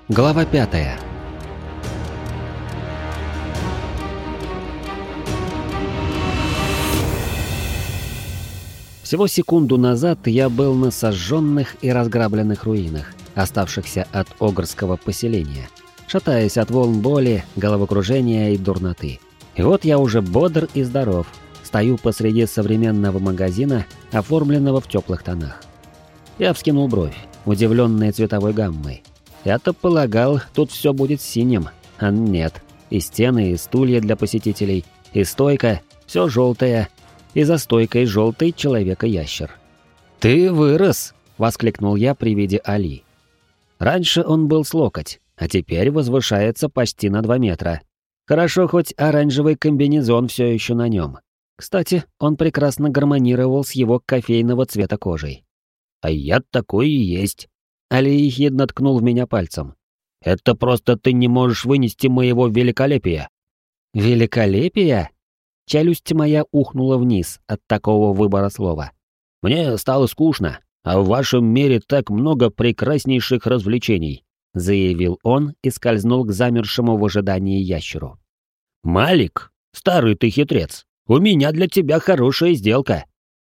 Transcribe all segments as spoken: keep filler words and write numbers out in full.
Глава пятая. Всего секунду назад я был на сожженных и разграбленных руинах, оставшихся от огрского поселения, шатаясь от волн боли, головокружения и дурноты. И вот я уже бодр и здоров, стою посреди современного магазина, оформленного в теплых тонах. Я вскинул бровь, удивленный цветовой гаммой. Я-то полагал, тут все будет синим, а нет. И стены, и стулья для посетителей, и стойка, все желтое, и за стойкой желтый человека-ящер. «Ты вырос!» — воскликнул я при виде Али. Раньше он был с локоть, а теперь возвышается почти на два метра. Хорошо, хоть оранжевый комбинезон все еще на нем. Кстати, он прекрасно гармонировал с его кофейного цвета кожей. «А я такой и есть!» Али ехидно ткнул в меня пальцем. «Это просто ты не можешь вынести моего великолепия!» «Великолепия?» Челюсть моя ухнула вниз от такого выбора слова. «Мне стало скучно, а в вашем мире так много прекраснейших развлечений», заявил он и скользнул к замершему в ожидании ящеру. «Малик, старый ты хитрец, у меня для тебя хорошая сделка».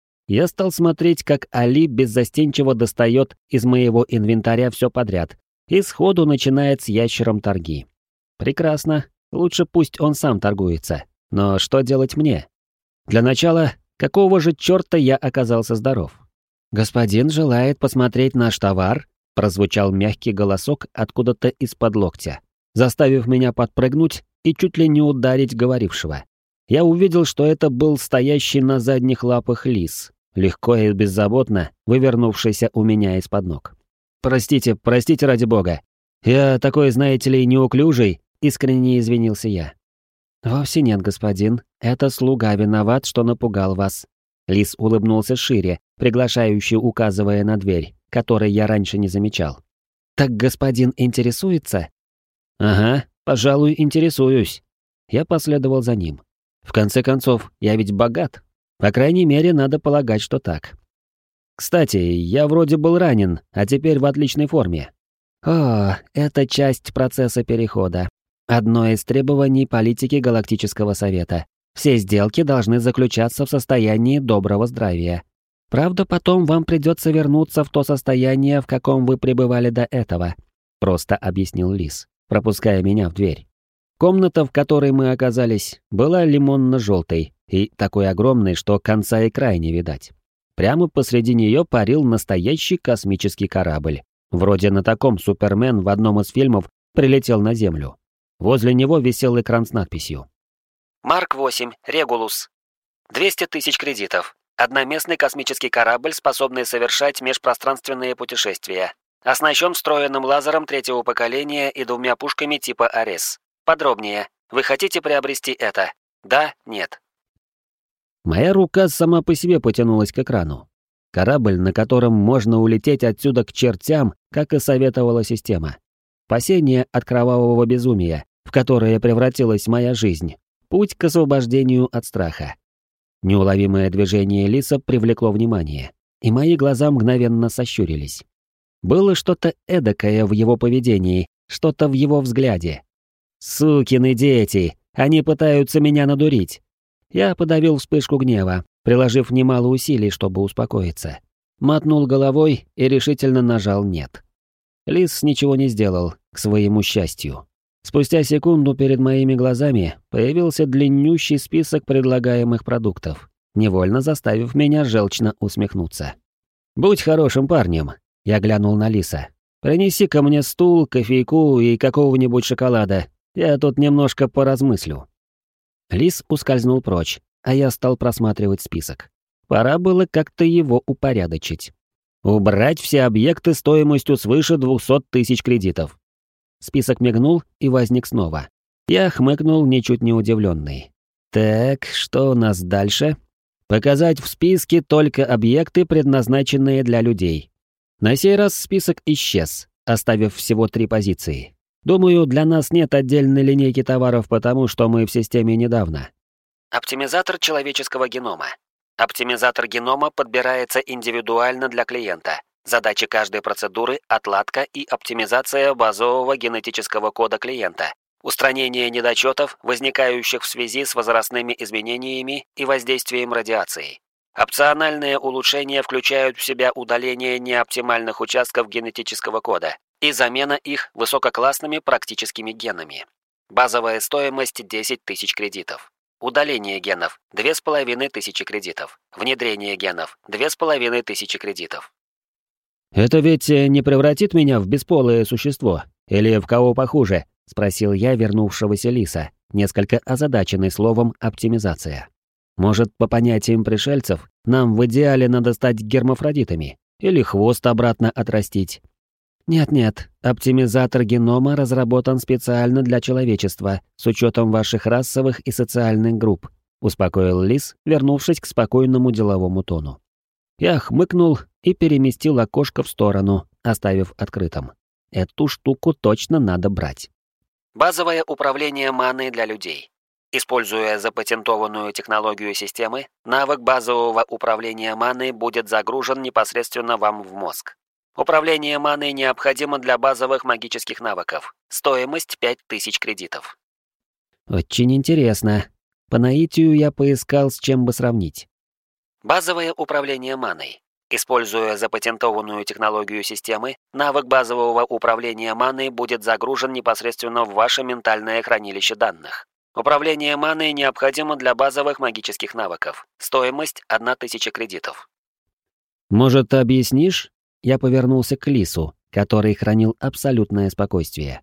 Я стал смотреть, как Али беззастенчиво достает из моего инвентаря все подряд и сходу начинает с ящером торги. Прекрасно, лучше пусть он сам торгуется. Но что делать мне? Для начала, какого же черта я оказался здоров? «Господин желает посмотреть наш товар», прозвучал мягкий голосок откуда-то из-под локтя, заставив меня подпрыгнуть и чуть ли не ударить говорившего. Я увидел, что это был стоящий на задних лапах лис, легко и беззаботно вывернувшийся у меня из-под ног. «Простите, простите ради бога. Я такой, знаете ли, неуклюжий», искренне извинился я. «Вовсе нет, господин. Это слуга виноват, что напугал вас». Лис улыбнулся шире, приглашающе указывая на дверь, которой я раньше не замечал. «Так господин интересуется?» «Ага, пожалуй, интересуюсь». Я последовал за ним. В конце концов, я ведь богат. По крайней мере, надо полагать, что так. Кстати, я вроде был ранен, а теперь в отличной форме. О, это часть процесса перехода. Одно из требований политики Галактического Совета. Все сделки должны заключаться в состоянии доброго здравия. Правда, потом вам придется вернуться в то состояние, в каком вы пребывали до этого, просто объяснил Лис, пропуская меня в дверь. Комната, в которой мы оказались, была лимонно-желтой и такой огромной, что конца и края не видать. Прямо посреди нее парил настоящий космический корабль. Вроде на таком Супермен в одном из фильмов прилетел на Землю. Возле него висел экран с надписью. «Марк восемь, Регулус. двести тысяч кредитов. Одноместный космический корабль, способный совершать межпространственные путешествия. Оснащен встроенным лазером третьего поколения и двумя пушками типа Арес. Подробнее. Вы хотите приобрести это? Да, нет». Моя рука сама по себе потянулась к экрану. Корабль, на котором можно улететь отсюда к чертям, как и советовала система. Спасение от кровавого безумия, в которое превратилась моя жизнь. Путь к освобождению от страха. Неуловимое движение Лиса привлекло внимание, и мои глаза мгновенно сощурились. Было что-то эдакое в его поведении, что-то в его взгляде. «Сукины дети! Они пытаются меня надурить!» Я подавил вспышку гнева, приложив немало усилий, чтобы успокоиться. Мотнул головой и решительно нажал «нет». Лис ничего не сделал, к своему счастью. Спустя секунду перед моими глазами появился длиннющий список предлагаемых продуктов, невольно заставив меня желчно усмехнуться. «Будь хорошим парнем», — я глянул на Лиса. «Принеси-ка мне стул, кофейку и какого-нибудь шоколада. Я тут немножко поразмыслю». Лис ускользнул прочь, а я стал просматривать список. Пора было как-то его упорядочить. Убрать все объекты стоимостью свыше двухсот тысяч кредитов. Список мигнул и возник снова. Я хмыкнул, ничуть не удивленный. Так, что у нас дальше? Показать в списке только объекты, предназначенные для людей. На сей раз список исчез, оставив всего три позиции. Думаю, для нас нет отдельной линейки товаров, потому что мы в системе недавно. Оптимизатор человеческого генома. Оптимизатор генома подбирается индивидуально для клиента. Задачи каждой процедуры – отладка и оптимизация базового генетического кода клиента, устранение недочетов, возникающих в связи с возрастными изменениями и воздействием радиации. Опциональные улучшения включают в себя удаление неоптимальных участков генетического кода и замена их высококлассными практическими генами. Базовая стоимость десять тысяч кредитов. Удаление генов – две тысячи пятьсот кредитов. Внедрение генов – две тысячи пятьсот кредитов. «Это ведь не превратит меня в бесполое существо? Или в кого похуже?» — спросил я вернувшегося лиса, несколько озадаченный словом «оптимизация». «Может, по понятиям пришельцев, нам в идеале надо стать гермафродитами? Или хвост обратно отрастить?» «Нет-нет, оптимизатор генома разработан специально для человечества, с учетом ваших расовых и социальных групп», — успокоил лис, вернувшись к спокойному деловому тону. Я хмыкнул и переместил окошко в сторону, оставив открытым. Эту штуку точно надо брать. Базовое управление маной для людей. Используя запатентованную технологию системы, навык базового управления маной будет загружен непосредственно вам в мозг. Управление маной необходимо для базовых магических навыков. Стоимость пять тысяч кредитов. Очень интересно. По наитию я поискал, с чем бы сравнить. Базовое управление маной. Используя запатентованную технологию системы, навык базового управления маной будет загружен непосредственно в ваше ментальное хранилище данных. Управление маной необходимо для базовых магических навыков. Стоимость тысяча кредитов. «Может, объяснишь?» Я повернулся к лису, который хранил абсолютное спокойствие.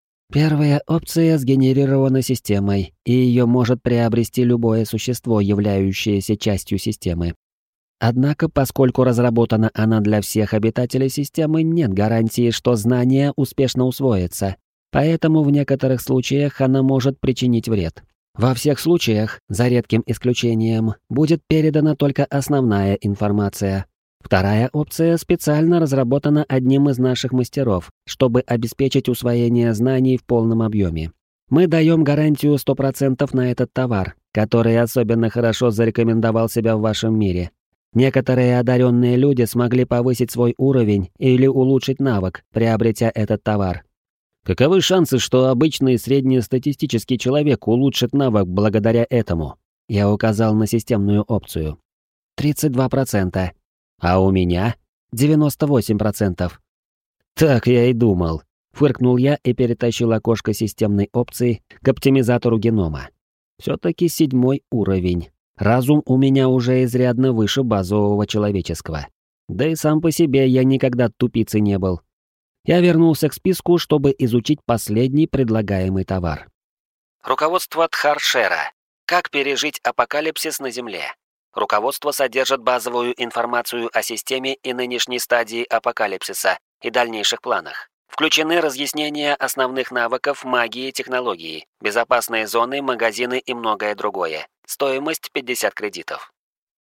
Первая опция сгенерирована системой, и ее может приобрести любое существо, являющееся частью системы. Однако, поскольку разработана она для всех обитателей системы, нет гарантии, что знание успешно усвоится, поэтому в некоторых случаях она может причинить вред. Во всех случаях, за редким исключением, будет передана только основная информация. Вторая опция специально разработана одним из наших мастеров, чтобы обеспечить усвоение знаний в полном объеме. Мы даем гарантию сто процентов на этот товар, который особенно хорошо зарекомендовал себя в вашем мире. Некоторые одаренные люди смогли повысить свой уровень или улучшить навык, приобретя этот товар. Каковы шансы, что обычный среднестатистический человек улучшит навык благодаря этому? Я указал на системную опцию. тридцать два процента. А у меня девяносто восемь процентов. Так я и думал. Фыркнул я и перетащил окошко системной опции к оптимизатору генома. Все-таки седьмой уровень. Разум у меня уже изрядно выше базового человеческого. Да и сам по себе я никогда тупицей не был. Я вернулся к списку, чтобы изучить последний предлагаемый товар. Руководство Тхаршера. Как пережить апокалипсис на Земле. Руководство содержит базовую информацию о системе и нынешней стадии апокалипсиса и дальнейших планах. Включены разъяснения основных навыков магии и технологии, безопасные зоны, магазины и многое другое. Стоимость пятьдесят кредитов.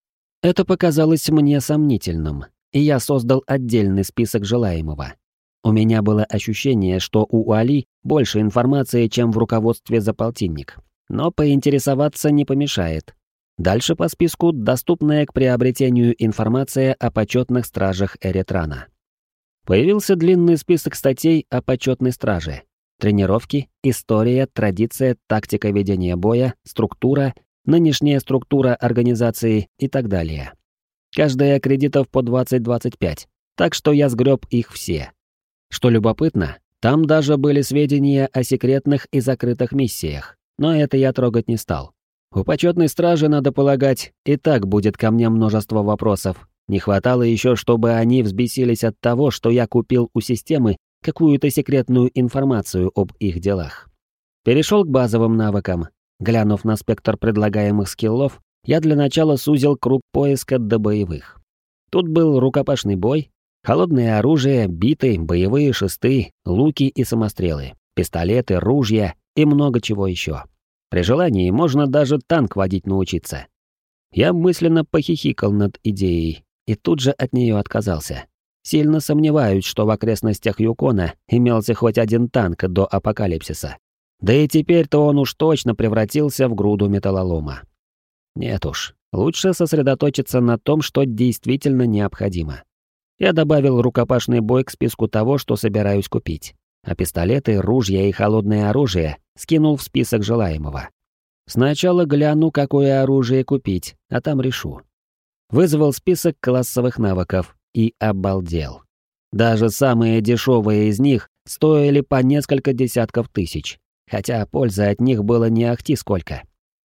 Это показалось мне сомнительным, и я создал отдельный список желаемого. У меня было ощущение, что у Али больше информации, чем в руководстве за полтинник. Но поинтересоваться не помешает. Дальше по списку доступная к приобретению информация о почетных стражах Эретрана. Появился длинный список статей о почетной страже. Тренировки, история, традиция, тактика ведения боя, структура, нынешняя структура организации и так далее. Каждая кредитов по двадцать-двадцать пять, так что я сгреб их все. Что любопытно, там даже были сведения о секретных и закрытых миссиях, но это я трогать не стал. У почетной стражи, надо полагать, и так будет ко мне множество вопросов. Не хватало еще, чтобы они взбесились от того, что я купил у системы какую-то секретную информацию об их делах. Перешел к базовым навыкам. Глянув на спектр предлагаемых скиллов, я для начала сузил круг поиска до боевых. Тут был рукопашный бой, холодное оружие, биты, боевые шесты, луки и самострелы, пистолеты, ружья и много чего еще. При желании можно даже танк водить научиться. Я мысленно похихикал над идеей и тут же от нее отказался. Сильно сомневаюсь, что в окрестностях Юкона имелся хоть один танк до апокалипсиса. Да и теперь-то он уж точно превратился в груду металлолома. Нет уж, лучше сосредоточиться на том, что действительно необходимо. Я добавил рукопашный бой к списку того, что собираюсь купить. А пистолеты, ружья и холодное оружие скинул в список желаемого. Сначала гляну, какое оружие купить, а там решу. Вызвал список классовых навыков и обалдел. Даже самые дешевые из них стоили по несколько десятков тысяч, хотя пользы от них было не ахти сколько.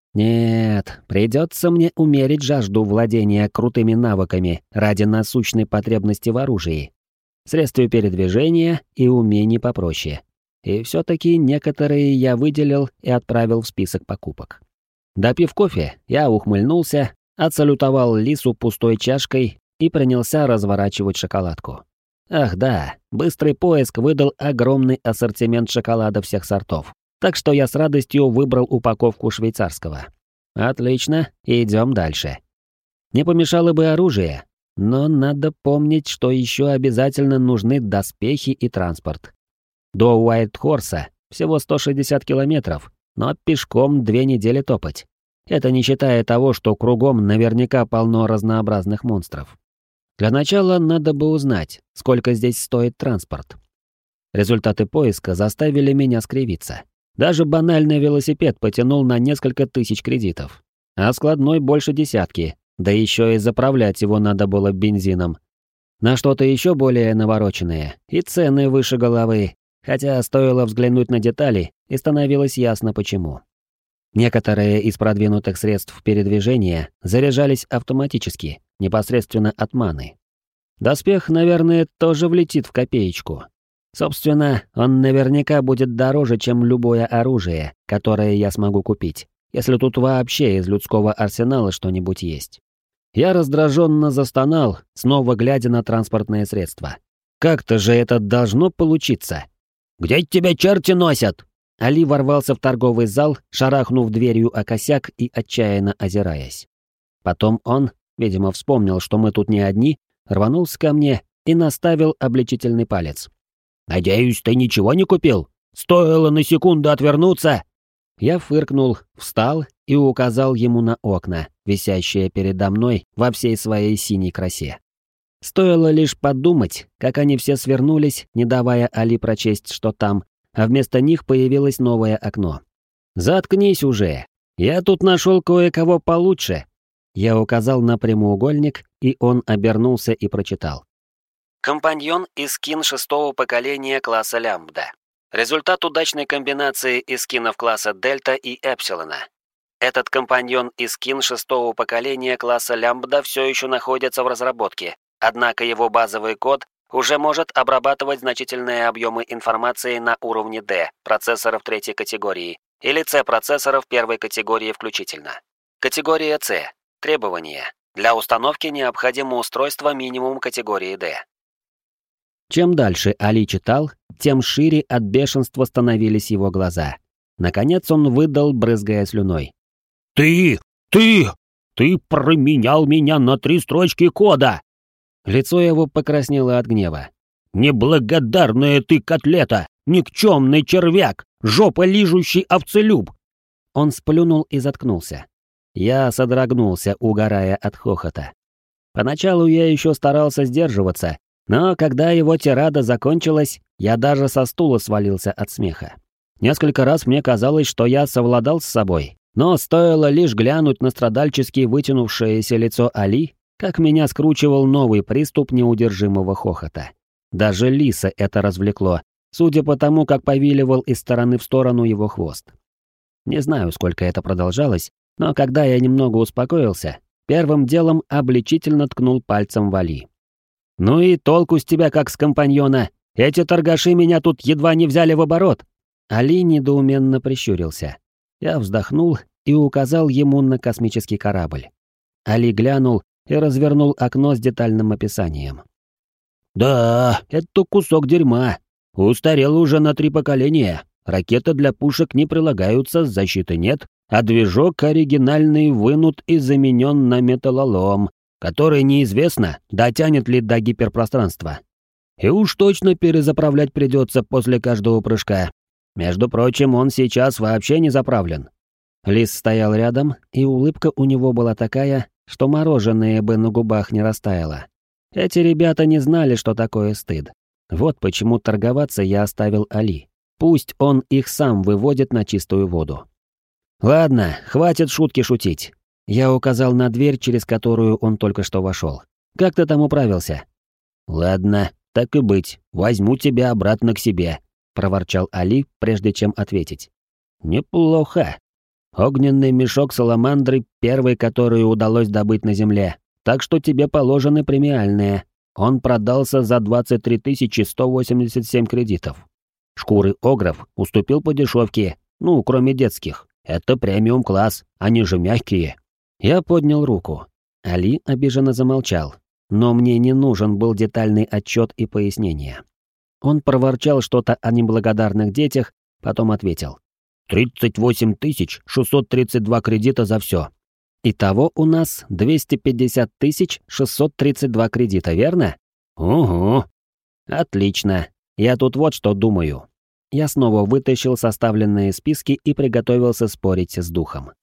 Нет, придется мне умерить жажду владения крутыми навыками ради насущной потребности в оружии, средстве передвижения и умений попроще. И все-таки некоторые я выделил и отправил в список покупок. Допив кофе, я ухмыльнулся, отсалютовал Лису пустой чашкой и принялся разворачивать шоколадку. Ах да, быстрый поиск выдал огромный ассортимент шоколада всех сортов, так что я с радостью выбрал упаковку швейцарского. Отлично, идем дальше. Не помешало бы оружие, но надо помнить, что еще обязательно нужны доспехи и транспорт. До Уайт-Хорса всего сто шестьдесят километров, но пешком две недели топать. Это не считая того, что кругом наверняка полно разнообразных монстров. Для начала надо бы узнать, сколько здесь стоит транспорт. Результаты поиска заставили меня скривиться. Даже банальный велосипед потянул на несколько тысяч кредитов, а складной больше десятки, да еще и заправлять его надо было бензином. На что-то еще более навороченное, и цены выше головы, хотя стоило взглянуть на детали, и становилось ясно почему. Некоторые из продвинутых средств передвижения заряжались автоматически, непосредственно от маны. Доспех, наверное, тоже влетит в копеечку. Собственно, он наверняка будет дороже, чем любое оружие, которое я смогу купить, если тут вообще из людского арсенала что-нибудь есть. Я раздраженно застонал, снова глядя на транспортные средства. Как-то же это должно получиться. «Где тебя черти носят?» Али ворвался в торговый зал, шарахнув дверью о косяк и отчаянно озираясь. Потом он, видимо, вспомнил, что мы тут не одни, рванулся ко мне и наставил обличительный палец. «Надеюсь, ты ничего не купил? Стоило на секунду отвернуться!» Я фыркнул, встал и указал ему на окна, висящие передо мной во всей своей синей красе. Стоило лишь подумать, как они все свернулись, не давая Али прочесть, что там, а вместо них появилось новое окно. «Заткнись уже! Я тут нашел кое-кого получше!» Я указал на прямоугольник, и он обернулся и прочитал. Компаньон и скин шестого поколения класса Лямбда. Результат удачной комбинации из скинов класса Дельта и Эпсилона. Этот компаньон и скин шестого поколения класса Лямбда все еще находится в разработке, однако его базовый код уже может обрабатывать значительные объемы информации на уровне D процессоров третьей категории или C процессоров первой категории включительно. Категория C. Требования. Для установки необходимо устройство минимум категории D. Чем дальше Али читал, тем шире от бешенства становились его глаза. Наконец он выдал, брызгая слюной. «Ты! Ты! Ты променял меня на три строчки кода!» Лицо его покраснело от гнева. «Неблагодарная ты котлета! Никчемный червяк! Жопа лижущий овцелюб!» Он сплюнул и заткнулся. Я содрогнулся, угорая от хохота. Поначалу я еще старался сдерживаться, но когда его тирада закончилась, я даже со стула свалился от смеха. Несколько раз мне казалось, что я совладал с собой, но стоило лишь глянуть на страдальчески вытянувшееся лицо Али, как меня скручивал новый приступ неудержимого хохота. Даже лиса это развлекло, судя по тому, как повиливал из стороны в сторону его хвост. Не знаю, сколько это продолжалось, но когда я немного успокоился, первым делом обличительно ткнул пальцем в Али. «Ну и толку с тебя, как с компаньона! Эти торгаши меня тут едва не взяли в оборот!» Али недоуменно прищурился. Я вздохнул и указал ему на космический корабль. Али глянул и развернул окно с детальным описанием. «Да, это кусок дерьма. Устарел уже на три поколения. Ракеты для пушек не прилагаются, защиты нет, а движок оригинальный вынут и заменен на металлолом, который неизвестно, дотянет ли до гиперпространства. И уж точно перезаправлять придется после каждого прыжка. Между прочим, он сейчас вообще не заправлен». Лис стоял рядом, и улыбка у него была такая, что мороженое бы на губах не растаяло. Эти ребята не знали, что такое стыд. Вот почему торговаться я оставил Али. Пусть он их сам выводит на чистую воду. «Ладно, хватит шутки шутить». Я указал на дверь, через которую он только что вошел. «Как ты там управился?» «Ладно, так и быть, возьму тебя обратно к себе», — проворчал Али, прежде чем ответить. «Неплохо. Огненный мешок саламандры — первый, который удалось добыть на земле, так что тебе положены премиальные. Он продался за двадцать три тысячи сто восемьдесят семь кредитов. Шкуры огров уступил по дешевке, ну, кроме детских. Это премиум-класс, они же мягкие». Я поднял руку. Али обиженно замолчал, но мне не нужен был детальный отчет и пояснения. Он проворчал что-то о неблагодарных детях, потом ответил. тридцать восемь тысяч шестьсот тридцать два кредита за все. Итого у нас двести пятьдесят тысяч шестьсот тридцать два кредита, верно? Угу. Отлично. Я тут вот что думаю. Я снова вытащил составленные списки и приготовился спорить с духом.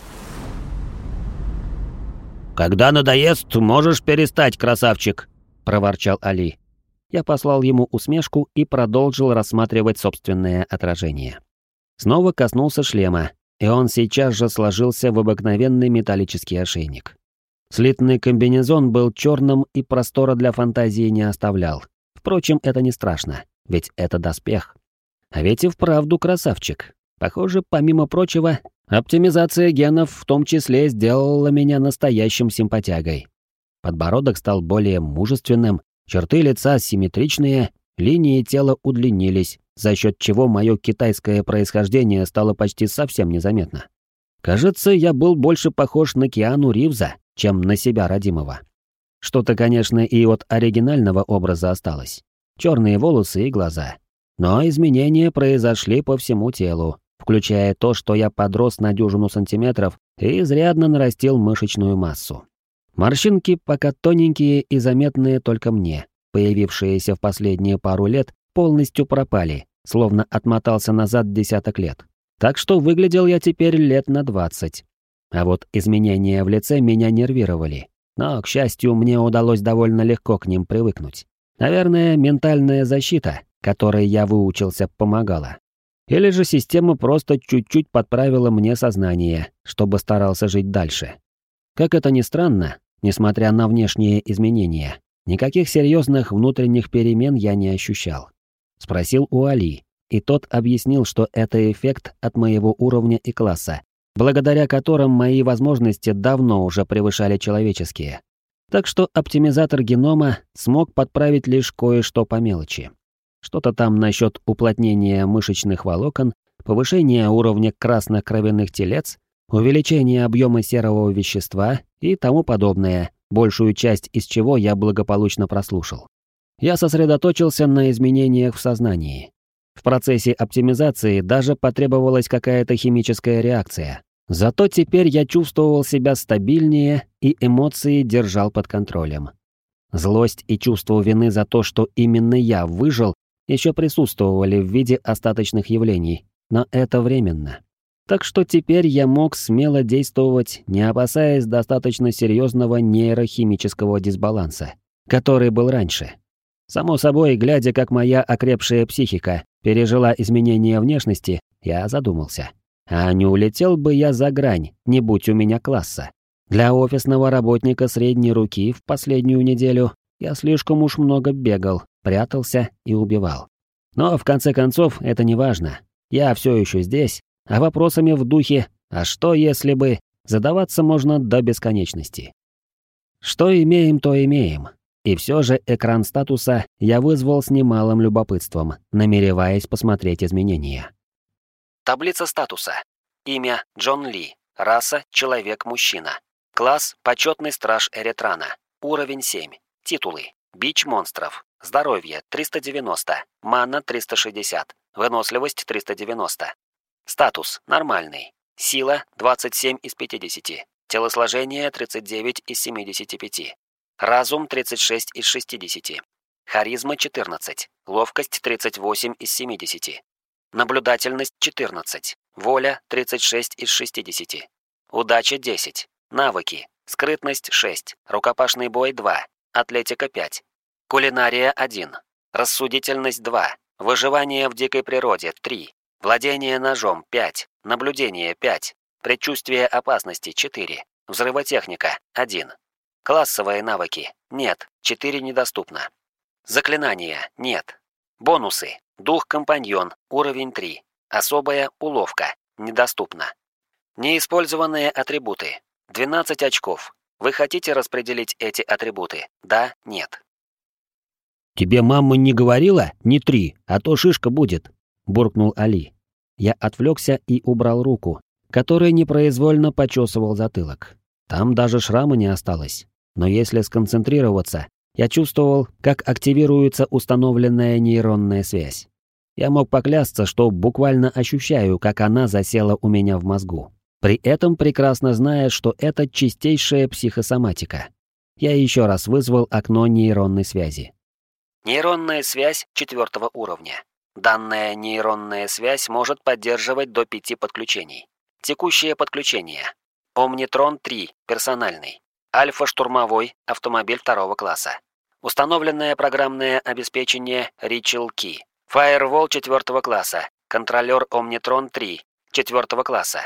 «Когда надоест, можешь перестать, красавчик», — проворчал Али. Я послал ему усмешку и продолжил рассматривать собственное отражение. Снова коснулся шлема, и он сейчас же сложился в обыкновенный металлический ошейник. Слитный комбинезон был черным и простора для фантазии не оставлял. Впрочем, это не страшно, ведь это доспех. А ведь и вправду красавчик. Похоже, помимо прочего, оптимизация генов в том числе сделала меня настоящим симпатягой. Подбородок стал более мужественным, черты лица симметричные, линии тела удлинились, за счет чего мое китайское происхождение стало почти совсем незаметно. Кажется, я был больше похож на Киану Ривза, чем на себя родимого. Что-то, конечно, и от оригинального образа осталось. Черные волосы и глаза. Но изменения произошли по всему телу, включая то, что я подрос на дюжину сантиметров и изрядно нарастил мышечную массу. Морщинки пока тоненькие и заметные только мне, появившиеся в последние пару лет, полностью пропали, словно отмотался назад десяток лет. Так что выглядел я теперь лет на двадцать. А вот изменения в лице меня нервировали. Но, к счастью, мне удалось довольно легко к ним привыкнуть. Наверное, ментальная защита, которой я выучился, помогала. Или же система просто чуть-чуть подправила мне сознание, чтобы старался жить дальше. Как это ни странно, несмотря на внешние изменения, никаких серьезных внутренних перемен я не ощущал. Спросил у Али, и тот объяснил, что это эффект от моего уровня и класса, благодаря которым мои возможности давно уже превышали человеческие. Так что оптимизатор генома смог подправить лишь кое-что по мелочи. Что-то там насчет уплотнения мышечных волокон, повышения уровня красных кровяных телец, увеличения объема серого вещества и тому подобное, большую часть из чего я благополучно прослушал. Я сосредоточился на изменениях в сознании. В процессе оптимизации даже потребовалась какая-то химическая реакция. Зато теперь я чувствовал себя стабильнее и эмоции держал под контролем. Злость и чувство вины за то, что именно я выжил, еще присутствовали в виде остаточных явлений, но это временно. Так что теперь я мог смело действовать, не опасаясь достаточно серьезного нейрохимического дисбаланса, который был раньше. Само собой, глядя, как моя окрепшая психика пережила изменения внешности, я задумался. А не улетел бы я за грань, не будь у меня класса. Для офисного работника средней руки в последнюю неделю я слишком уж много бегал, прятался и убивал. Но в конце концов это не важно. Я все еще здесь, а вопросами в духе «а что если бы» задаваться можно до бесконечности. Что имеем, то имеем. И все же экран статуса я вызвал с немалым любопытством, намереваясь посмотреть изменения. Таблица статуса. Имя Джон Ли. Раса человек-мужчина. Класс почетный страж Эретрана. Уровень семь. Титулы. Бич монстров. Здоровье триста девяносто. Мана триста шестьдесят. Выносливость триста девяносто. Статус нормальный. Сила двадцать семь из пятидесяти. Телосложение тридцать девять из семидесяти пяти. Разум тридцать шесть из шестидесяти. Харизма четырнадцать. Ловкость тридцать восемь из семидесяти. Наблюдательность четырнадцать. Воля тридцать шесть из шестидесяти. Удача десять. Навыки. Скрытность шесть. Рукопашный бой два. атлетика пять, кулинария один, рассудительность два, выживание в дикой природе три, владение ножом пять, наблюдение пять, предчувствие опасности четыре, взрывотехника один. Классовые навыки нет, четыре недоступно. Заклинания нет. Бонусы: дух-компаньон, уровень три, особая уловка, недоступна. Неиспользованные атрибуты двенадцать очков. Вы хотите распределить эти атрибуты? Да, нет. «Тебе мама не говорила? Не три, а то шишка будет», — буркнул Али. Я отвлекся и убрал руку, которой непроизвольно почесывал затылок. Там даже шрама не осталось. Но если сконцентрироваться, я чувствовал, как активируется установленная нейронная связь. Я мог поклясться, что буквально ощущаю, как она засела у меня в мозгу. При этом прекрасно зная, что это чистейшая психосоматика. Я еще раз вызвал окно нейронной связи. Нейронная связь четвертого уровня. Данная нейронная связь может поддерживать до пяти подключений. Текущее подключение. Омнитрон три, персональный. Альфа-штурмовой, автомобиль второго класса. Установленное программное обеспечение Ritual Key. Firewall четвертого класса. Контролер Омнитрон три, четвертого класса.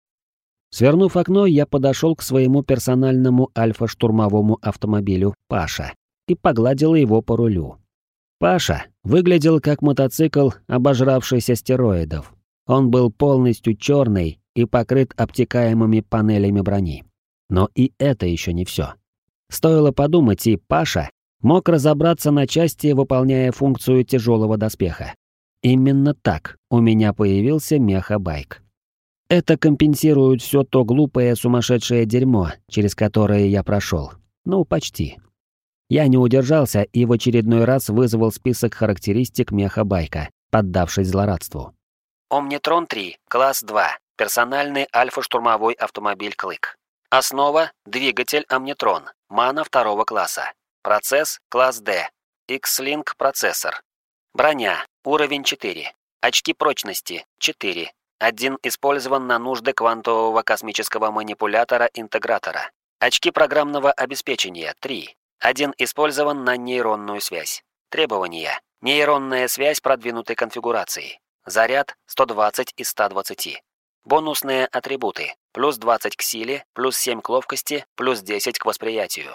Свернув окно, я подошел к своему персональному альфа-штурмовому автомобилю «Паша» и погладил его по рулю. «Паша» выглядел как мотоцикл, обожравшийся стероидов. Он был полностью черный и покрыт обтекаемыми панелями брони. Но и это еще не все. Стоило подумать, и Паша мог разобраться на части, выполняя функцию тяжелого доспеха. Именно так у меня появился мехабайк. Это компенсирует все то глупое сумасшедшее дерьмо, через которое я прошел. Ну, почти. Я не удержался и в очередной раз вызвал список характеристик мехабайка, поддавшись злорадству. Омнитрон три, класс два, персональный альфа-штурмовой автомобиль «Клык». Основа – двигатель Омнитрон, мана второго класса. Процесс – класс D, X-Link процессор. Броня – уровень четыре. Очки прочности – четыре. Один использован на нужды квантового космического манипулятора-интегратора. Очки программного обеспечения – три. Один использован на нейронную связь. Требования. Нейронная связь продвинутой конфигурации. Заряд сто двадцать из ста двадцати. Бонусные атрибуты. Плюс двадцать к силе, плюс семь к ловкости, плюс десять к восприятию.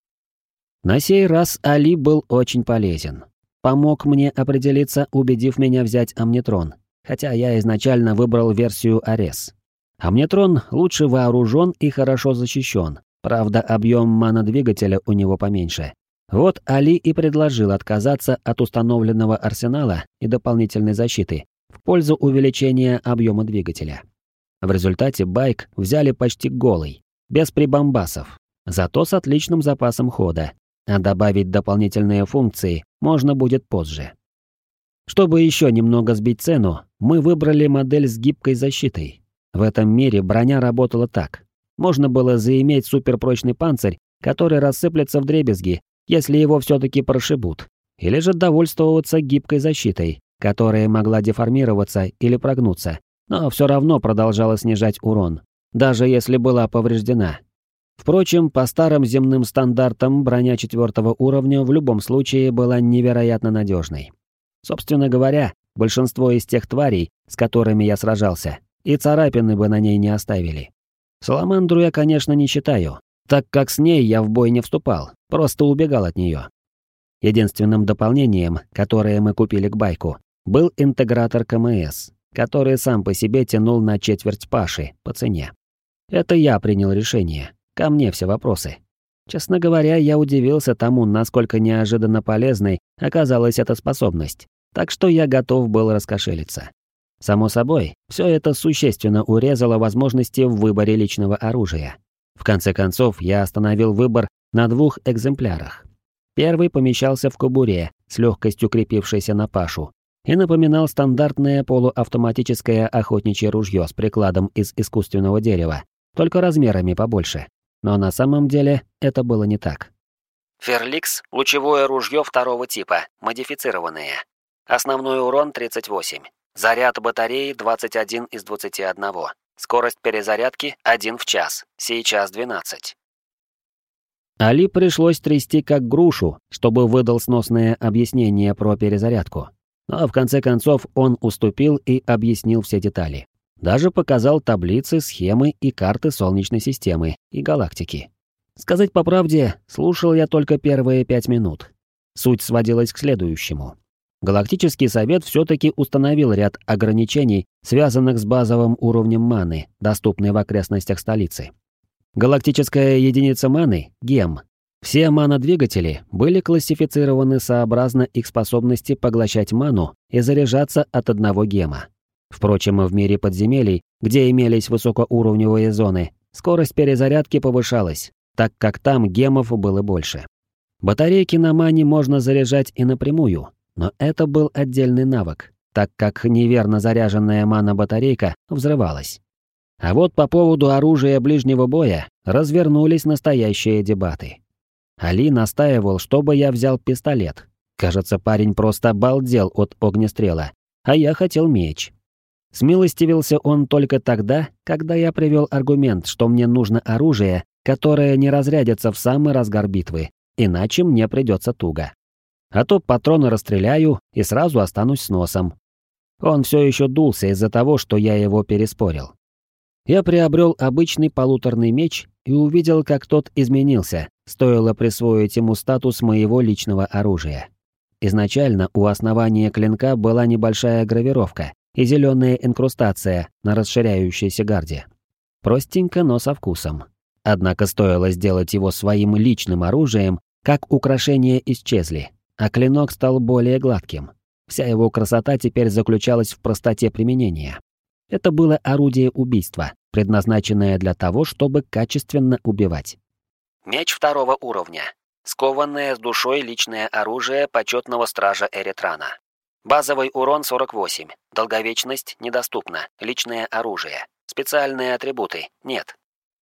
На сей раз Али был очень полезен. Помог мне определиться, убедив меня взять Омнитрон, хотя я изначально выбрал версию Арес. Омнитрон лучше вооружен и хорошо защищен, правда объем мана-двигателя у него поменьше. Вот Али и предложил отказаться от установленного арсенала и дополнительной защиты в пользу увеличения объема двигателя. В результате байк взяли почти голый, без прибамбасов, зато с отличным запасом хода, а добавить дополнительные функции можно будет позже. Чтобы еще немного сбить цену, мы выбрали модель с гибкой защитой. В этом мире броня работала так. Можно было заиметь суперпрочный панцирь, который рассыплется вдребезги, если его все-таки прошибут, или же довольствоваться гибкой защитой, которая могла деформироваться или прогнуться, но все равно продолжала снижать урон, даже если была повреждена. Впрочем, по старым земным стандартам броня четвертого уровня в любом случае была невероятно надежной. Собственно говоря, большинство из тех тварей, с которыми я сражался, и царапины бы на ней не оставили. Саламандру я, конечно, не считаю, так как с ней я в бой не вступал, просто убегал от нее. Единственным дополнением, которое мы купили к байку, был интегратор КМС, который сам по себе тянул на четверть Паши по цене. Это я принял решение, ко мне все вопросы. Честно говоря, я удивился тому, насколько неожиданно полезной оказалась эта способность, так что я готов был раскошелиться. Само собой, все это существенно урезало возможности в выборе личного оружия. В конце концов, я остановил выбор на двух экземплярах. Первый помещался в кобуре, с легкостью крепившейся на Пашу, и напоминал стандартное полуавтоматическое охотничье ружье с прикладом из искусственного дерева, только размерами побольше. Но на самом деле это было не так. Ферликс – лучевое ружье второго типа, модифицированное. Основной урон тридцать восемь. Заряд батареи двадцать один из двадцати одного. Скорость перезарядки один в час, сейчас двенадцать. Али пришлось трясти как грушу, чтобы выдал сносное объяснение про перезарядку. Но в конце концов он уступил и объяснил все детали. Даже показал таблицы, схемы и карты Солнечной системы и галактики. Сказать по правде, слушал я только первые пять минут. Суть сводилась к следующему. Галактический совет все-таки установил ряд ограничений, связанных с базовым уровнем маны, доступной в окрестностях столицы. Галактическая единица маны — гем. Все манодвигатели были классифицированы сообразно их способности поглощать ману и заряжаться от одного гема. Впрочем, в мире подземелий, где имелись высокоуровневые зоны, скорость перезарядки повышалась, так как там гемов было больше. Батарейки на мане можно заряжать и напрямую, но это был отдельный навык, так как неверно заряженная мана-батарейка взрывалась. А вот по поводу оружия ближнего боя развернулись настоящие дебаты. Али настаивал, чтобы я взял пистолет. Кажется, парень просто обалдел от огнестрела, а я хотел меч. Смилостивился он только тогда, когда я привел аргумент, что мне нужно оружие, которое не разрядится в самый разгар битвы, иначе мне придется туго. А то патроны расстреляю и сразу останусь с носом. Он все еще дулся из-за того, что я его переспорил. Я приобрел обычный полуторный меч и увидел, как тот изменился, стоило присвоить ему статус моего личного оружия. Изначально у основания клинка была небольшая гравировка и зеленая инкрустация на расширяющейся гарде. Простенько, но со вкусом. Однако стоило сделать его своим личным оружием, как украшения исчезли, а клинок стал более гладким. Вся его красота теперь заключалась в простоте применения. Это было орудие убийства, предназначенное для того, чтобы качественно убивать. Меч второго уровня. Скованное с душой личное оружие почетного стража Эритрана. Базовый урон сорок восемь. Долговечность недоступна. Личное оружие. Специальные атрибуты нет.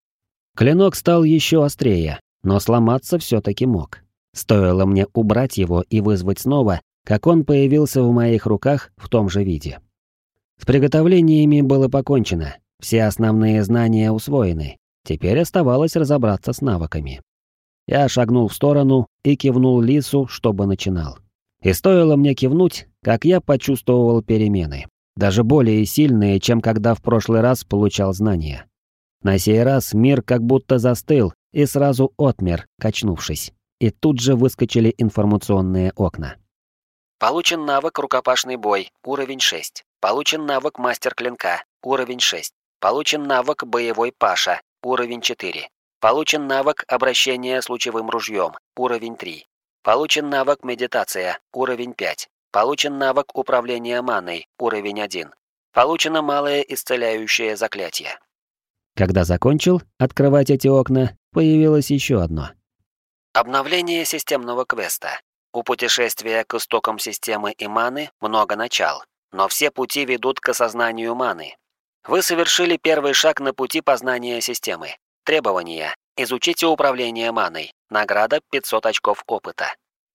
Клинок стал еще острее, но сломаться все-таки мог. Стоило мне убрать его и вызвать снова, как он появился в моих руках в том же виде. С приготовлениями было покончено, все основные знания усвоены, теперь оставалось разобраться с навыками. Я шагнул в сторону и кивнул Лису, чтобы начинал. И стоило мне кивнуть, как я почувствовал перемены, даже более сильные, чем когда в прошлый раз получал знания. На сей раз мир как будто застыл и сразу отмер, качнувшись, и тут же выскочили информационные окна. Получен навык «Рукопашный бой», уровень шесть. Получен навык «Мастер клинка», уровень шесть. Получен навык «Боевой паша», уровень четыре. Получен навык «Обращение с лучевым ружьем», уровень три. Получен навык «Медитация», уровень пять. Получен навык «Управление маной», уровень один. Получено малое исцеляющее заклятие. Когда закончил открывать эти окна, появилось еще одно. Обновление системного квеста. У путешествия к истокам системы и маны много начал, но все пути ведут к осознанию маны. Вы совершили первый шаг на пути познания системы. Требования. Изучите управление маной. Награда пятьсот очков опыта.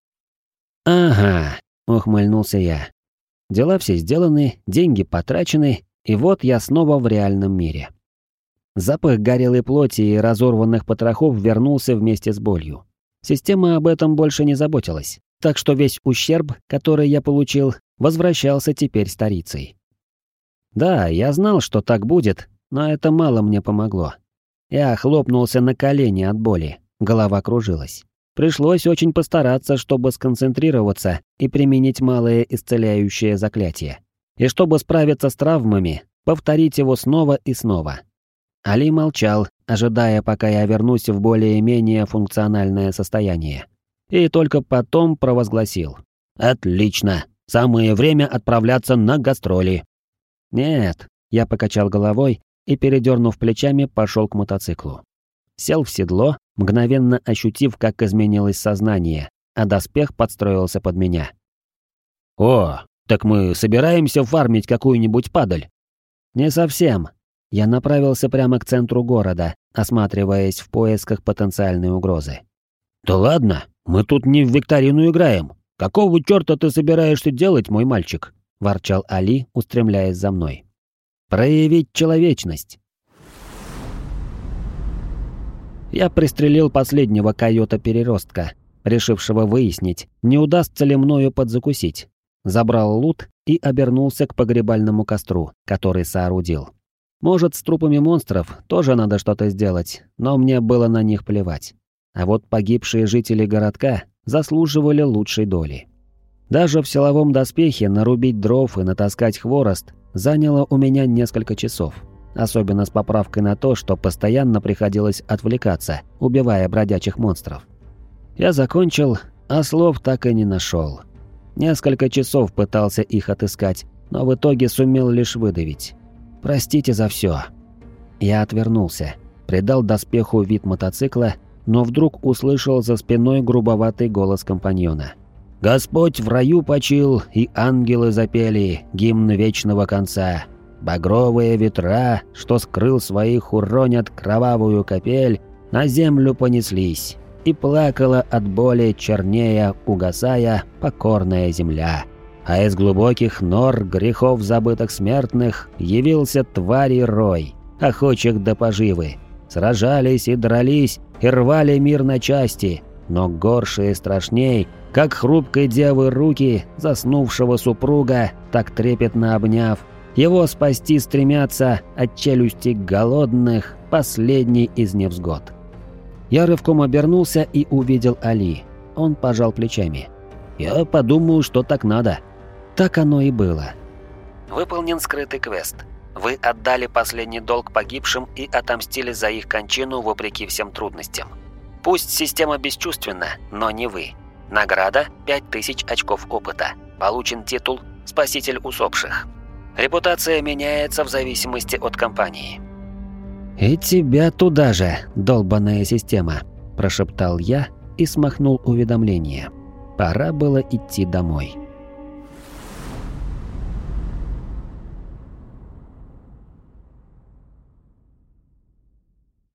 «Ага», — ухмыльнулся я. «Дела все сделаны, деньги потрачены, и вот я снова в реальном мире». Запах горелой плоти и разорванных потрохов вернулся вместе с болью. Система об этом больше не заботилась, так что весь ущерб, который я получил, возвращался теперь старицей. Да, я знал, что так будет, но это мало мне помогло. Я хлопнулся на колени от боли, голова кружилась. Пришлось очень постараться, чтобы сконцентрироваться и применить малое исцеляющее заклятие. И чтобы справиться с травмами, повторить его снова и снова. Али молчал, ожидая, пока я вернусь в более-менее функциональное состояние. И только потом провозгласил: «Отлично! Самое время отправляться на гастроли!» «Нет», — я покачал головой и, передернув плечами, пошел к мотоциклу. Сел в седло, мгновенно ощутив, как изменилось сознание, а доспех подстроился под меня. «О, так мы собираемся фармить какую-нибудь падаль?» «Не совсем». Я направился прямо к центру города, осматриваясь в поисках потенциальной угрозы. «Да ладно, мы тут не в викторину играем. Какого чёрта ты собираешься делать, мой мальчик?» — ворчал Али, устремляясь за мной. «Проявить человечность». Я пристрелил последнего койота-переростка, решившего выяснить, не удастся ли мною подзакусить. Забрал лут и обернулся к погребальному костру, который соорудил. Может, с трупами монстров тоже надо что-то сделать, но мне было на них плевать. А вот погибшие жители городка заслуживали лучшей доли. Даже в силовом доспехе нарубить дров и натаскать хворост заняло у меня несколько часов. Особенно с поправкой на то, что постоянно приходилось отвлекаться, убивая бродячих монстров. Я закончил, а слов так и не нашел. Несколько часов пытался их отыскать, но в итоге сумел лишь выдавить. «Простите за все». Я отвернулся, придал доспеху вид мотоцикла, но вдруг услышал за спиной грубоватый голос компаньона. «Господь в раю почил, и ангелы запели гимн вечного конца. Багровые ветра, что скрыл своих уронят кровавую капель, на землю понеслись, и плакала от боли чернея, угасая, покорная земля. А из глубоких нор грехов забытых смертных явился твари рой, охочих до поживы. Сражались и дрались, и рвали мир на части, но горше и страшней, как хрупкой девы руки заснувшего супруга, так трепетно обняв, его спасти стремятся от челюсти голодных последний из невзгод. Я рывком обернулся и увидел Али. Он пожал плечами. Я подумал, что так надо. Так оно и было. Выполнен скрытый квест. Вы отдали последний долг погибшим и отомстили за их кончину вопреки всем трудностям. Пусть система бесчувственна, но не вы. Награда – пять тысяч очков опыта. Получен титул «Спаситель усопших». Репутация меняется в зависимости от компании. «И тебя туда же, долбаная система», – прошептал я и смахнул уведомление. Пора было идти домой.